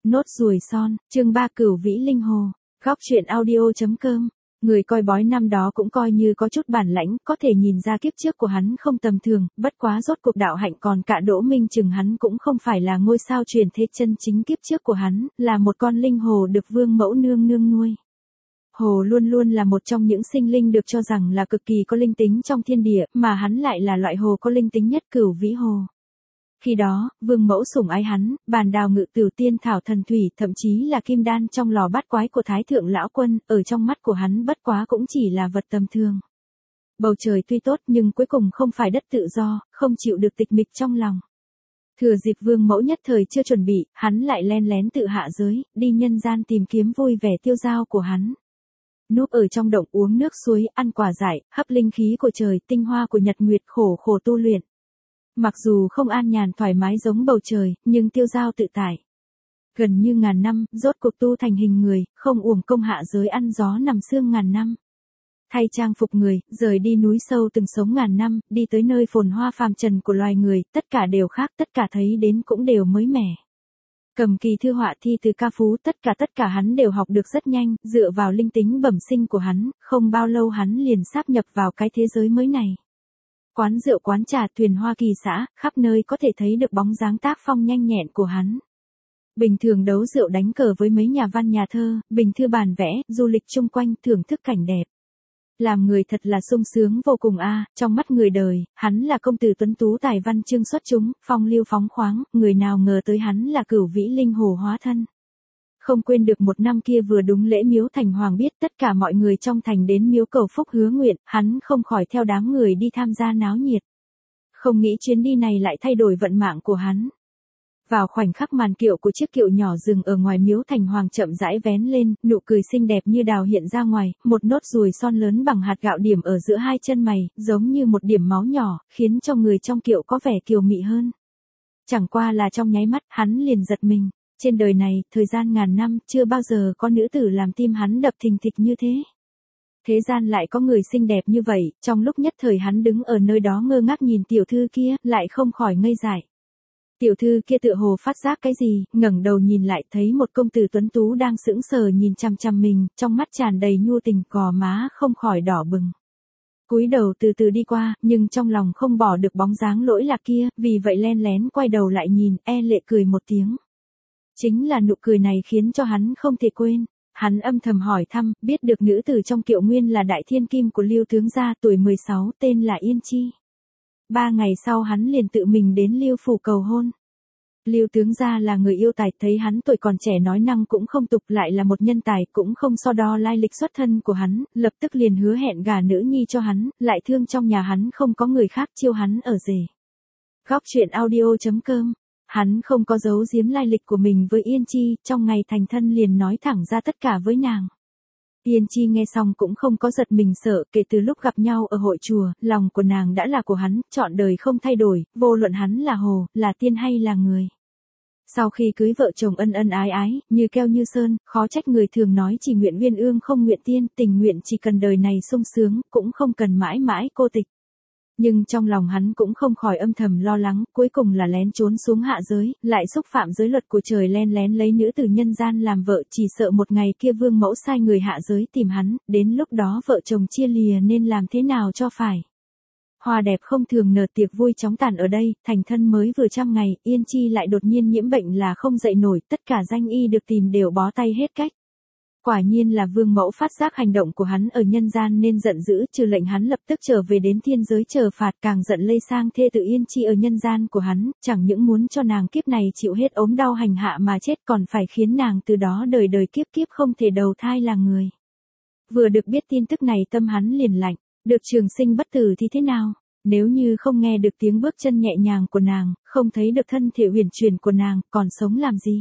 Nốt ruồi son, chương 3 Cửu Vĩ Linh Hồ, góc truyện audio.com. Người coi bói năm đó cũng coi như có chút bản lãnh, có thể nhìn ra kiếp trước của hắn không tầm thường, bất quá rốt cuộc đạo hạnh còn cả Đỗ Minh Chừng hắn cũng không phải là ngôi sao truyền thế chân chính, kiếp trước của hắn là một con linh hồ được Vương Mẫu nương nương nuôi. Hồ luôn luôn là một trong những sinh linh được cho rằng là cực kỳ có linh tính trong thiên địa, mà hắn lại là loại hồ có linh tính nhất Cửu Vĩ Hồ. Khi đó, Vương Mẫu sủng ái hắn, bàn đào ngự tửu tiên thảo thần thủy, thậm chí là kim đan trong lò bát quái của Thái Thượng Lão Quân, ở trong mắt của hắn bất quá cũng chỉ là vật tầm thường. Bầu trời tuy tốt nhưng cuối cùng không phải đất tự do, không chịu được tịch mịch trong lòng. Thừa dịp Vương Mẫu nhất thời chưa chuẩn bị, hắn lại len lén tự hạ giới, đi nhân gian tìm kiếm vui vẻ tiêu dao của hắn. Núp ở trong động uống nước suối, ăn quả dại, hấp linh khí của trời, tinh hoa của nhật nguyệt, khổ tu luyện. Mặc dù không an nhàn thoải mái giống bầu trời, nhưng tiêu dao tự tại. Gần như ngàn năm, rốt cuộc tu thành hình người, không uổng công hạ giới ăn gió nằm sương ngàn năm. Thay trang phục người, rời đi núi sâu từng sống ngàn năm, đi tới nơi phồn hoa phàm trần của loài người, tất cả đều khác, tất cả thấy đến cũng đều mới mẻ. Cầm kỳ thư họa thi từ ca phú, tất cả hắn đều học được rất nhanh, dựa vào linh tính bẩm sinh của hắn, không bao lâu hắn liền sáp nhập vào cái thế giới mới này. Quán rượu quán trà thuyền hoa kỳ xã, khắp nơi có thể thấy được bóng dáng tác phong nhanh nhẹn của hắn. Bình thường đấu rượu đánh cờ với mấy nhà văn nhà thơ, bình thư bàn vẽ, du lịch chung quanh thưởng thức cảnh đẹp. Làm người thật là sung sướng vô cùng trong mắt người đời, hắn là công tử tuấn tú tài văn chương xuất chúng, phong lưu phóng khoáng, người nào ngờ tới hắn là Cửu Vĩ Linh Hồ hóa thân. Không quên được một năm kia vừa đúng lễ miếu thành hoàng biết tất cả mọi người trong thành đến miếu cầu phúc hứa nguyện, hắn không khỏi theo đám người đi tham gia náo nhiệt. Không nghĩ chuyến đi này lại thay đổi vận mạng của hắn. Vào khoảnh khắc màn kiệu của chiếc kiệu nhỏ dừng ở ngoài miếu thành hoàng chậm rãi vén lên, nụ cười xinh đẹp như đào hiện ra ngoài, một nốt ruồi son lớn bằng hạt gạo điểm ở giữa hai chân mày, giống như một điểm máu nhỏ, khiến cho người trong kiệu có vẻ kiều mị hơn. Chẳng qua là trong nháy mắt, hắn liền giật mình. Trên đời này, thời gian ngàn năm, chưa bao giờ có nữ tử làm tim hắn đập thình thịch như thế. Thế gian lại có người xinh đẹp như vậy, trong lúc nhất thời hắn đứng ở nơi đó ngơ ngác nhìn tiểu thư kia, lại không khỏi ngây dại. Tiểu thư kia tựa hồ phát giác cái gì, ngẩng đầu nhìn lại thấy một công tử tuấn tú đang sững sờ nhìn chằm chằm mình, trong mắt tràn đầy nhu tình, gò má không khỏi đỏ bừng. Cúi đầu từ từ đi qua, nhưng trong lòng không bỏ được bóng dáng lỗi lạc kia, vì vậy len lén quay đầu lại nhìn, lệ cười một tiếng. Chính là nụ cười này khiến cho hắn không thể quên. Hắn âm thầm hỏi thăm, biết được nữ tử trong kiệu nguyên là đại thiên kim của Lưu tướng gia, tuổi 16, tên là Yên Chi. 3 ngày sau hắn liền tự mình đến Lưu phủ cầu hôn. Lưu tướng gia là người yêu tài, thấy hắn tuổi còn trẻ nói năng cũng không tục, lại là một nhân tài, cũng không so đo lai lịch xuất thân của hắn, lập tức liền hứa hẹn gả nữ nhi cho hắn, lại thương trong nhà hắn không có người khác chiêu hắn ở rể. Góc truyện audio.com. Hắn không có giấu giếm lai lịch của mình với Yên Chi, trong ngày thành thân liền nói thẳng ra tất cả với nàng. Yên Chi nghe xong cũng không có giật mình sợ, kể từ lúc gặp nhau ở hội chùa, lòng của nàng đã là của hắn, trọn đời không thay đổi, vô luận hắn là hồ, là tiên hay là người. Sau khi cưới vợ chồng ân ân ái ái, như keo như sơn, khó trách người thường nói chỉ nguyện uyên ương không nguyện tiên, tình nguyện chỉ cần đời này sung sướng, cũng không cần mãi mãi cô tịch. Nhưng trong lòng hắn cũng không khỏi âm thầm lo lắng, cuối cùng là lén trốn xuống hạ giới, lại xúc phạm giới luật của trời, len lén lấy nữ tử nhân gian làm vợ, chỉ sợ một ngày kia Vương Mẫu sai người hạ giới tìm hắn, đến lúc đó vợ chồng chia lìa nên làm thế nào cho phải. Hoa đẹp không thường nở, tiệc vui chóng tàn ở đây, thành thân mới vừa 100 ngày, Yên Chi lại đột nhiên nhiễm bệnh là không dậy nổi, tất cả danh y được tìm đều bó tay hết cách. Quả nhiên là Vương Mẫu phát giác hành động của hắn ở nhân gian nên giận dữ, trừ lệnh hắn lập tức trở về đến thiên giới chờ phạt, càng giận lây sang thê tử Yên Chi ở nhân gian của hắn, chẳng những muốn cho nàng kiếp này chịu hết ốm đau hành hạ mà chết, còn phải khiến nàng từ đó đời đời kiếp kiếp không thể đầu thai là người. Vừa được biết tin tức này tâm hắn liền lạnh, được trường sinh bất tử thì thế nào? Nếu như không nghe được tiếng bước chân nhẹ nhàng của nàng, không thấy được thân thể huyền chuyển của nàng, còn sống làm gì?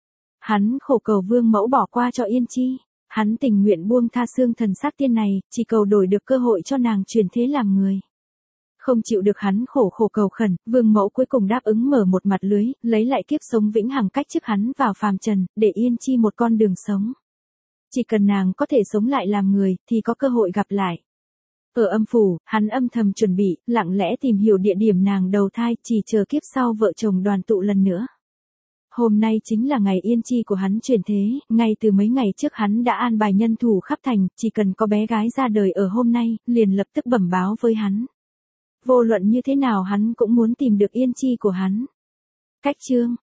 Hắn khổ cầu Vương Mẫu bỏ qua cho Yên Chi, hắn tình nguyện buông tha xương thần xác tiên này, chỉ cầu đổi được cơ hội cho nàng chuyển thế làm người. Không chịu được hắn khổ cầu khẩn, Vương Mẫu cuối cùng đáp ứng mở một mặt lưới, lấy lại kiếp sống vĩnh hằng cách trước hắn vào phàm trần, để Yên Chi một con đường sống. Chỉ cần nàng có thể sống lại làm người, thì có cơ hội gặp lại. Ở âm phủ, hắn âm thầm chuẩn bị, lặng lẽ tìm hiểu địa điểm nàng đầu thai, chỉ chờ kiếp sau vợ chồng đoàn tụ lần nữa. Hôm nay chính là ngày yên chi của hắn chuyển thế, ngay từ mấy ngày trước hắn đã an bài nhân thủ khắp thành, chỉ cần có bé gái ra đời ở hôm nay, liền lập tức bẩm báo với hắn. Vô luận như thế nào hắn cũng muốn tìm được yên chi của hắn. Cách chương